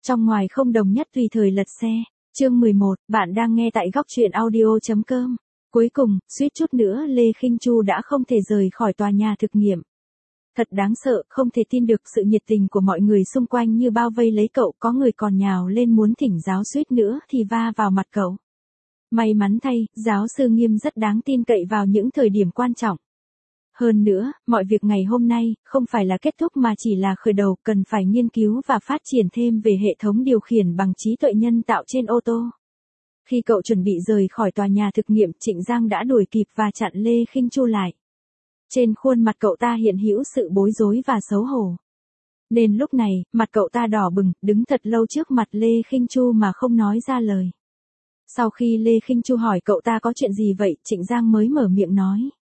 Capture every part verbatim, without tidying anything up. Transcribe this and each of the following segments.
Trong ngoài không đồng nhất tùy thời lật xe. Chương mười một, bạn đang nghe tại góc truyện audio.com. Cuối cùng, suýt chút nữa Lê Khinh Chu đã không thể rời khỏi tòa nhà thực nghiệm. Thật đáng sợ, không thể tin được sự nhiệt tình của mọi người xung quanh như bao vây lấy cậu, có người còn nhào lên muốn thỉnh giáo suýt nữa thì va vào mặt cậu. May mắn thay, giáo sư Nghiêm rất đáng tin cậy vào những thời điểm quan trọng. Hơn nữa, mọi việc ngày hôm nay, không phải là kết thúc mà chỉ là khởi đầu, cần phải nghiên cứu và phát triển thêm về hệ thống điều khiển bằng trí tuệ nhân tạo trên ô tô. Khi cậu chuẩn bị rời khỏi tòa nhà thực nghiệm, Trịnh Giang đã đuổi kịp và chặn Lê Khinh Chu lại. Trên khuôn mặt cậu ta hiện hữu sự bối rối và xấu hổ. Nên lúc này, mặt cậu ta đỏ bừng, đứng thật lâu trước mặt Lê Khinh Chu mà không nói ra lời. Sau khi Lê Khinh Chu hỏi cậu ta có chuyện gì vậy, Trịnh Giang mới mở miệng nói.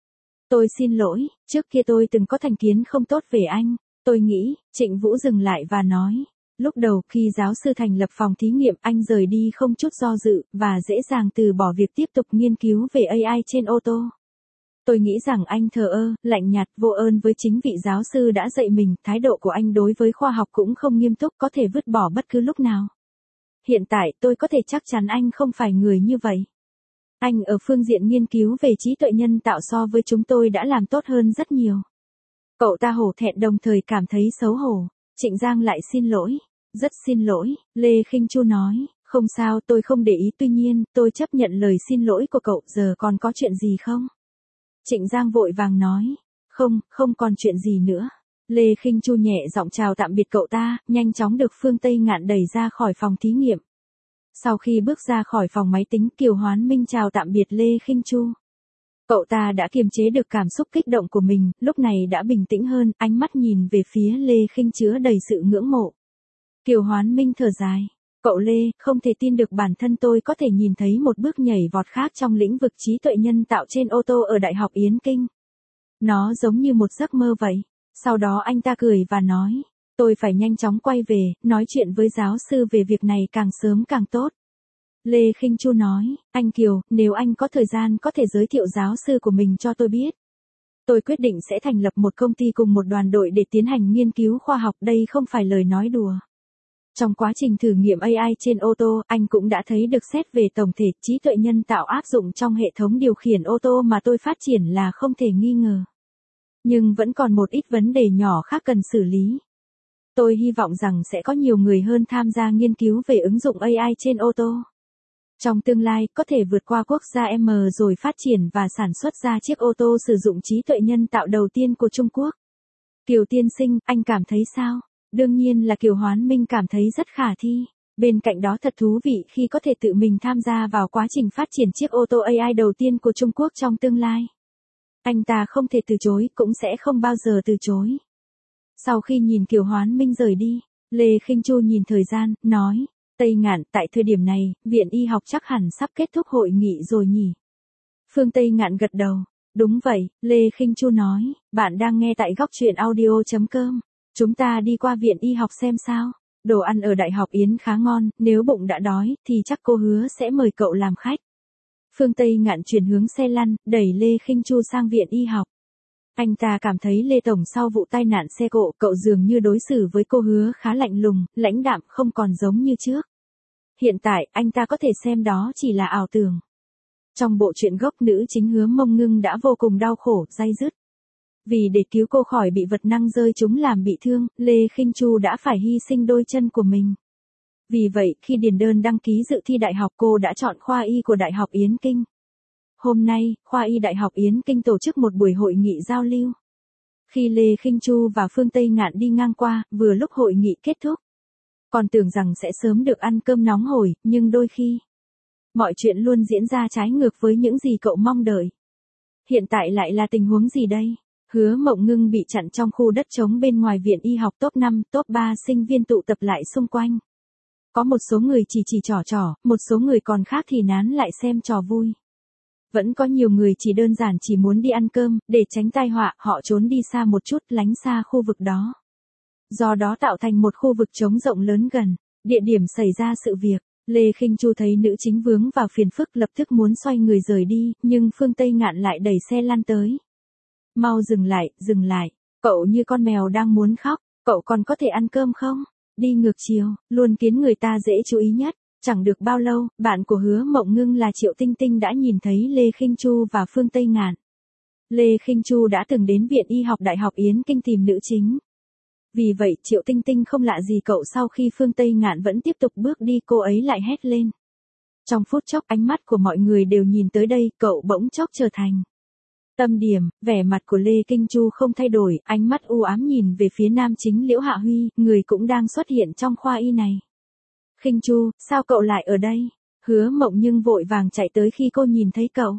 Tôi xin lỗi, trước kia tôi từng có thành kiến không tốt về anh. Tôi nghĩ, Trịnh Vũ dừng lại và nói. Lúc đầu khi giáo sư thành lập phòng thí nghiệm, anh rời đi không chút do dự, và dễ dàng từ bỏ việc tiếp tục nghiên cứu về a i trên ô tô. Tôi nghĩ rằng anh thờ ơ, lạnh nhạt, vô ơn với chính vị giáo sư đã dạy mình, thái độ của anh đối với khoa học cũng không nghiêm túc, có thể vứt bỏ bất cứ lúc nào. Hiện tại tôi có thể chắc chắn anh không phải người như vậy. Anh ở phương diện nghiên cứu về trí tuệ nhân tạo so với chúng tôi đã làm tốt hơn rất nhiều. Cậu ta hổ thẹn đồng thời cảm thấy xấu hổ. Trịnh Giang lại xin lỗi. Rất xin lỗi, Lê Khinh Chu nói. Không sao, tôi không để ý, tuy nhiên, tôi chấp nhận lời xin lỗi của cậu, giờ còn có chuyện gì không? Trịnh Giang vội vàng nói. Không, không còn chuyện gì nữa. Lê Khinh Chu nhẹ giọng chào tạm biệt cậu ta, nhanh chóng được Phương Tây Ngạn đẩy ra khỏi phòng thí nghiệm. Sau khi bước ra khỏi phòng máy tính, Kiều Hoán Minh chào tạm biệt Lê Khinh Chu. Cậu ta đã kiềm chế được cảm xúc kích động của mình, lúc này đã bình tĩnh hơn, ánh mắt nhìn về phía Lê Khinh chứa đầy sự ngưỡng mộ. Kiều Hoán Minh thở dài. Cậu Lê, không thể tin được bản thân tôi có thể nhìn thấy một bước nhảy vọt khác trong lĩnh vực trí tuệ nhân tạo trên ô tô ở Đại học Yến Kinh. Nó giống như một giấc mơ vậy. Sau đó anh ta cười và nói. Tôi phải nhanh chóng quay về, nói chuyện với giáo sư về việc này càng sớm càng tốt. Lê Khinh Chu nói, anh Kiều, nếu anh có thời gian có thể giới thiệu giáo sư của mình cho tôi biết. Tôi quyết định sẽ thành lập một công ty cùng một đoàn đội để tiến hành nghiên cứu khoa học, đây không phải lời nói đùa. Trong quá trình thử nghiệm a i trên ô tô, anh cũng đã thấy được xét về tổng thể trí tuệ nhân tạo áp dụng trong hệ thống điều khiển ô tô mà tôi phát triển là không thể nghi ngờ. Nhưng vẫn còn một ít vấn đề nhỏ khác cần xử lý. Tôi hy vọng rằng sẽ có nhiều người hơn tham gia nghiên cứu về ứng dụng a i trên ô tô. Trong tương lai, có thể vượt qua quốc gia M rồi phát triển và sản xuất ra chiếc ô tô sử dụng trí tuệ nhân tạo đầu tiên của Trung Quốc. Kiều tiên sinh, anh cảm thấy sao? Đương nhiên là Kiều Hoán Minh cảm thấy rất khả thi. Bên cạnh đó thật thú vị khi có thể tự mình tham gia vào quá trình phát triển chiếc ô tô a i đầu tiên của Trung Quốc trong tương lai. Anh ta không thể từ chối, cũng sẽ không bao giờ từ chối. Sau khi nhìn Kiều Hoán Minh rời đi, Lê Khinh Chu nhìn thời gian, nói, Tây Ngạn, tại thời điểm này, Viện Y học chắc hẳn sắp kết thúc hội nghị rồi nhỉ? Phương Tây Ngạn gật đầu, đúng vậy, Lê Khinh Chu nói, bạn đang nghe tại góc truyện audio.com, chúng ta đi qua Viện Y học xem sao, đồ ăn ở Đại học Yến khá ngon, nếu bụng đã đói, thì chắc cô hứa sẽ mời cậu làm khách. Phương Tây Ngạn chuyển hướng xe lăn, đẩy Lê Khinh Chu sang Viện Y học. Anh ta cảm thấy Lê Tổng sau vụ tai nạn xe cộ, cậu dường như đối xử với cô hứa khá lạnh lùng, lãnh đạm, không còn giống như trước. Hiện tại, anh ta có thể xem đó chỉ là ảo tưởng. Trong bộ truyện gốc, nữ chính Hứa Mông Ngưng đã vô cùng đau khổ, day dứt. Vì để cứu cô khỏi bị vật năng rơi trúng làm bị thương, Lê Khinh Chu đã phải hy sinh đôi chân của mình. Vì vậy, khi điền đơn đăng ký dự thi đại học, cô đã chọn khoa y của Đại học Yến Kinh. Hôm nay, khoa y Đại học Yến Kinh tổ chức một buổi hội nghị giao lưu. Khi Lê Khinh Chu và Phương Tây Ngạn đi ngang qua, vừa lúc hội nghị kết thúc. Còn tưởng rằng sẽ sớm được ăn cơm nóng hổi, nhưng đôi khi, mọi chuyện luôn diễn ra trái ngược với những gì cậu mong đợi. Hiện tại lại là tình huống gì đây? Hứa Mộng Ngưng bị chặn trong khu đất trống bên ngoài Viện Y học, top năm, top ba sinh viên tụ tập lại xung quanh. Có một số người chỉ chỉ trò trò, một số người còn khác thì nán lại xem trò vui. Vẫn có nhiều người chỉ đơn giản chỉ muốn đi ăn cơm, để tránh tai họa, họ trốn đi xa một chút, lánh xa khu vực đó. Do đó tạo thành một khu vực trống rộng lớn gần địa điểm xảy ra sự việc. Lê Khinh Chu thấy nữ chính vướng vào phiền phức, lập tức muốn xoay người rời đi, nhưng Phương Tây Ngạn lại đẩy xe lăn tới. Mau dừng lại, dừng lại, cậu như con mèo đang muốn khóc, cậu còn có thể ăn cơm không? đi ngược chiều, luôn khiến người ta dễ chú ý nhất. Chẳng được bao lâu, bạn của Hứa Mộng Ngưng là Triệu Tinh Tinh đã nhìn thấy Lê Khinh Chu và Phương Tây Ngạn. Lê Khinh Chu đã từng đến Viện Y học Đại học Yến Kinh tìm nữ chính. Vì vậy Triệu Tinh Tinh không lạ gì cậu. Sau khi Phương Tây Ngạn vẫn tiếp tục bước đi, cô ấy lại hét lên. Trong phút chốc ánh mắt của mọi người đều nhìn tới đây, cậu bỗng chốc trở thành tâm điểm. Vẻ mặt của Lê Khinh Chu không thay đổi, ánh mắt u ám nhìn về phía nam chính Liễu Hạ Huy, người cũng đang xuất hiện trong khoa y này. Khinh Chu, sao cậu lại ở đây? Hứa Mộng Ngưng vội vàng chạy tới khi cô nhìn thấy cậu.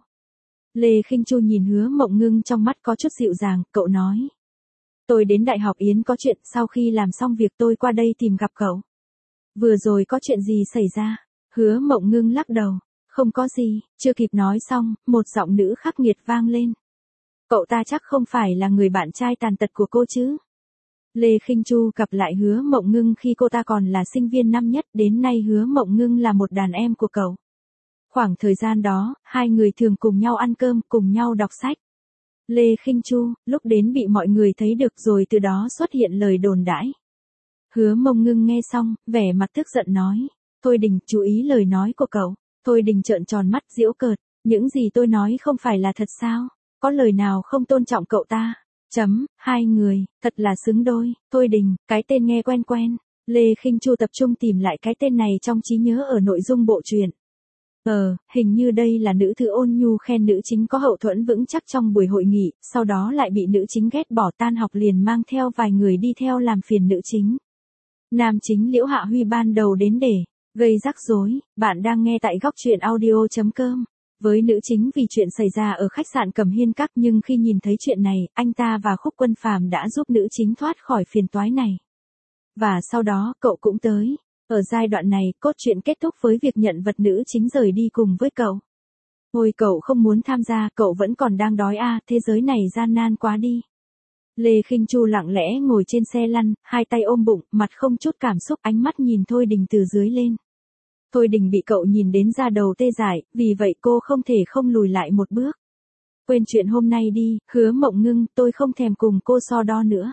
Lê Khinh Chu nhìn Hứa Mộng Ngưng, trong mắt có chút dịu dàng, cậu nói. Tôi đến Đại học Yến có chuyện, sau khi làm xong việc tôi qua đây tìm gặp cậu. Vừa rồi có chuyện gì xảy ra? Hứa Mộng Ngưng lắc đầu. Không có gì, chưa kịp nói xong, một giọng nữ khắc nghiệt vang lên. Cậu ta chắc không phải là người bạn trai tàn tật của cô chứ? Lê Khinh Chu gặp lại Hứa Mộng Ngưng khi cô ta còn là sinh viên năm nhất, đến nay Hứa Mộng Ngưng là một đàn em của cậu. Khoảng thời gian đó, hai người thường cùng nhau ăn cơm, cùng nhau đọc sách. Lê Khinh Chu, lúc đến bị mọi người thấy được rồi từ đó xuất hiện lời đồn đãi. Hứa Mộng Ngưng nghe xong, vẻ mặt tức giận nói. Thôi Đình, chú ý lời nói của cậu. Thôi Đình trợn tròn mắt giễu cợt. Những gì tôi nói không phải là thật sao? Có lời nào không tôn trọng cậu ta? Chấm, hai người, thật là xứng đôi. Thôi Đình, cái tên nghe quen quen. Lê Khinh Chu tập trung tìm lại cái tên này trong trí nhớ ở nội dung bộ truyện. Ờ, hình như đây là nữ thư ôn nhu khen nữ chính có hậu thuẫn vững chắc trong buổi hội nghị, sau đó lại bị nữ chính ghét bỏ, tan học liền mang theo vài người đi theo làm phiền nữ chính. Nam chính Liễu Hạ Huy ban đầu đến để gây rắc rối. Bạn đang nghe tại góc truyện audio chấm com. Với nữ chính vì chuyện xảy ra ở khách sạn Cẩm Hiên Các, nhưng khi nhìn thấy chuyện này, anh ta và Khúc Quân Phàm đã giúp nữ chính thoát khỏi phiền toái này. Và sau đó, cậu cũng tới. Ở giai đoạn này, cốt truyện kết thúc với việc nhận vật nữ chính rời đi cùng với cậu. Ôi cậu không muốn tham gia, cậu vẫn còn đang đói à, thế giới này gian nan quá đi. Lê Khinh Chu lặng lẽ ngồi trên xe lăn, hai tay ôm bụng, mặt không chút cảm xúc, ánh mắt nhìn Thôi Đình từ dưới lên. Thôi Đình bị cậu nhìn đến da đầu tê dại, vì vậy cô không thể không lùi lại một bước. Quên chuyện hôm nay đi, Hứa Mộng Ngưng, tôi không thèm cùng cô so đo nữa.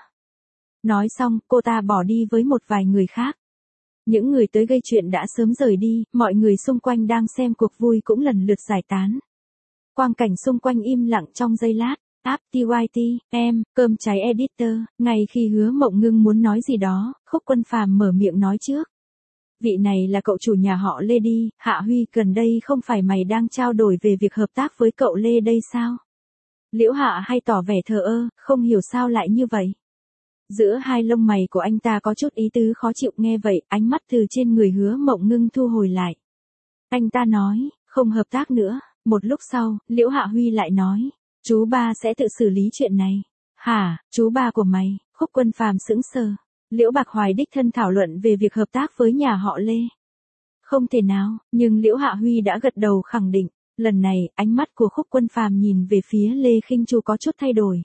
Nói xong, cô ta bỏ đi với một vài người khác. Những người tới gây chuyện đã sớm rời đi, mọi người xung quanh đang xem cuộc vui cũng lần lượt giải tán. Quang cảnh xung quanh im lặng trong giây lát. App tê i tê, em, cơm cháy editor, ngay khi Hứa Mộng Ngưng muốn nói gì đó, Khúc Quân Phàm mở miệng nói trước. Vị này là cậu chủ nhà họ Lê đi, Hạ Huy, gần đây không phải mày đang trao đổi về việc hợp tác với cậu Lê đây sao? Liễu Hạ hay tỏ vẻ thờ ơ, không hiểu sao lại như vậy. Giữa hai lông mày của anh ta có chút ý tứ khó chịu, nghe vậy, ánh mắt từ trên người Hứa Mộng Ngưng thu hồi lại. Anh ta nói, không hợp tác nữa. Một lúc sau, Liễu Hạ Huy lại nói, chú ba sẽ tự xử lý chuyện này. Hả, chú ba của mày? Khúc Quân Phàm sững sờ. Liễu Bạc Hoài đích thân thảo luận về việc hợp tác với nhà họ Lê. Không thể nào, nhưng Liễu Hạ Huy đã gật đầu khẳng định. Lần này, ánh mắt của Khúc Quân Phàm nhìn về phía Lê Khinh Chu có chút thay đổi.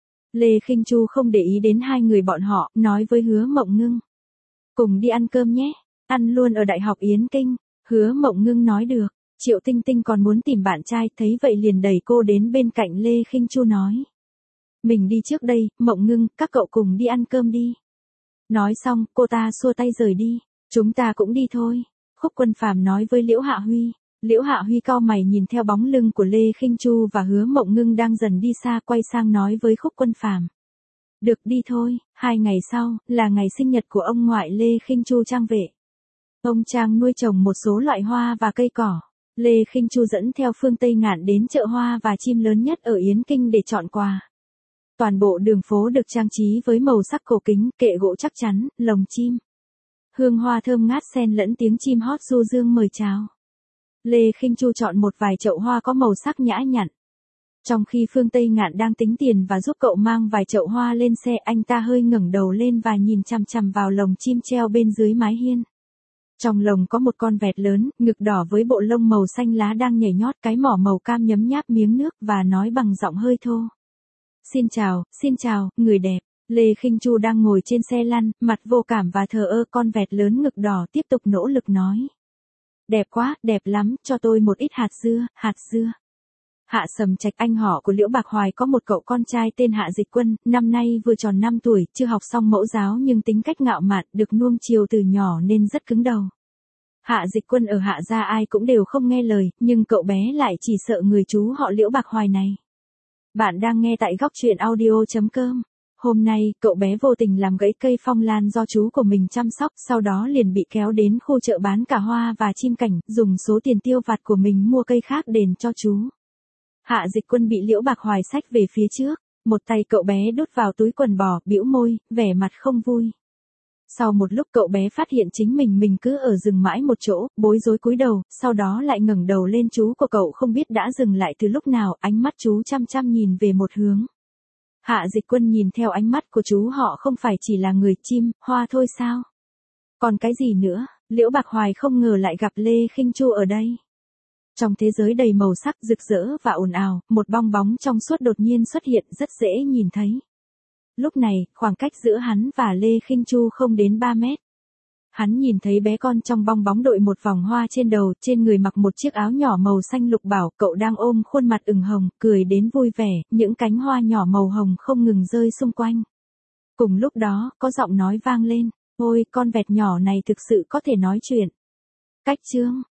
Lê Khinh Chu không để ý đến hai người bọn họ, nói với Hứa Mộng Ngưng. Cùng đi ăn cơm nhé, ăn luôn ở Đại học Yến Kinh. Hứa Mộng Ngưng nói được. Triệu Tinh Tinh còn muốn tìm bạn trai, thấy vậy liền đẩy cô đến bên cạnh Lê Khinh Chu nói. Mình đi trước đây, Mộng Ngưng, các cậu cùng đi ăn cơm đi. Nói xong, cô ta xua tay rời đi. Chúng ta cũng đi thôi. Khúc Quân Phàm nói với Liễu Hạ Huy. Liễu Hạ Huy cau mày nhìn theo bóng lưng của Lê Khinh Chu và Hứa Mộng Ngưng đang dần đi xa, quay sang nói với Khúc Quân Phàm. Được, đi thôi. Hai ngày sau, là ngày sinh nhật của ông ngoại Lê Khinh Chu Trang Vệ. Ông Trang nuôi trồng một số loại hoa và cây cỏ. Lê Khinh Chu dẫn theo Phương Tây Ngạn đến chợ hoa và chim lớn nhất ở Yến Kinh để chọn quà. Toàn bộ đường phố được trang trí với màu sắc cổ kính, kệ gỗ chắc chắn, lồng chim. Hương hoa thơm ngát xen lẫn tiếng chim hót du dương mời chào. Lê Khinh Chu chọn một vài chậu hoa có màu sắc nhã nhặn. Trong khi Phương Tây Ngạn đang tính tiền và giúp cậu mang vài chậu hoa lên xe, anh ta hơi ngẩng đầu lên và nhìn chằm chằm vào lồng chim treo bên dưới mái hiên. Trong lồng có một con vẹt lớn, ngực đỏ với bộ lông màu xanh lá đang nhảy nhót, cái mỏ màu cam nhấm nháp miếng nước và nói bằng giọng hơi thô. Xin chào, xin chào, người đẹp. Lê Khinh Chu đang ngồi trên xe lăn, mặt vô cảm và thờ ơ, con vẹt lớn ngực đỏ tiếp tục nỗ lực nói. Đẹp quá, đẹp lắm, cho tôi một ít hạt dưa, hạt dưa. Hạ Sầm Trạch, anh họ của Liễu Bạc Hoài, có một cậu con trai tên Hạ Dịch Quân, năm nay vừa tròn năm tuổi, chưa học xong mẫu giáo nhưng tính cách ngạo mạn, được nuông chiều từ nhỏ nên rất cứng đầu. Hạ Dịch Quân ở Hạ gia ai cũng đều không nghe lời, nhưng cậu bé lại chỉ sợ người chú họ Liễu Bạc Hoài này. Bạn đang nghe tại góc truyện audio chấm com. Hôm nay, cậu bé vô tình làm gãy cây phong lan do chú của mình chăm sóc, sau đó liền bị kéo đến khu chợ bán cả hoa và chim cảnh, dùng số tiền tiêu vặt của mình mua cây khác đền cho chú. Hạ Dịch Quân bị Liễu Bạc Hoài xách về phía trước, một tay cậu bé đút vào túi quần bò, bĩu môi, vẻ mặt không vui. Sau một lúc cậu bé phát hiện chính mình mình cứ ở dừng mãi một chỗ, bối rối cúi đầu, sau đó lại ngẩng đầu lên, chú của cậu không biết đã dừng lại từ lúc nào, ánh mắt chú chăm chăm nhìn về một hướng. Hạ Dịch Quân nhìn theo ánh mắt của chú họ không phải chỉ là người, chim, hoa thôi sao? Còn cái gì nữa? Liễu Bạc Hoài không ngờ lại gặp Lê Khinh Chu ở đây. Trong thế giới đầy màu sắc rực rỡ và ồn ào, một bong bóng trong suốt đột nhiên xuất hiện, rất dễ nhìn thấy. Lúc này, khoảng cách giữa hắn và Lê Khinh Chu không đến ba mét. Hắn nhìn thấy bé con trong bong bóng đội một vòng hoa trên đầu, trên người mặc một chiếc áo nhỏ màu xanh lục bảo, cậu đang ôm khuôn mặt ửng hồng, cười đến vui vẻ, những cánh hoa nhỏ màu hồng không ngừng rơi xung quanh. Cùng lúc đó, có giọng nói vang lên, ôi, con vẹt nhỏ này thực sự có thể nói chuyện. Cách chương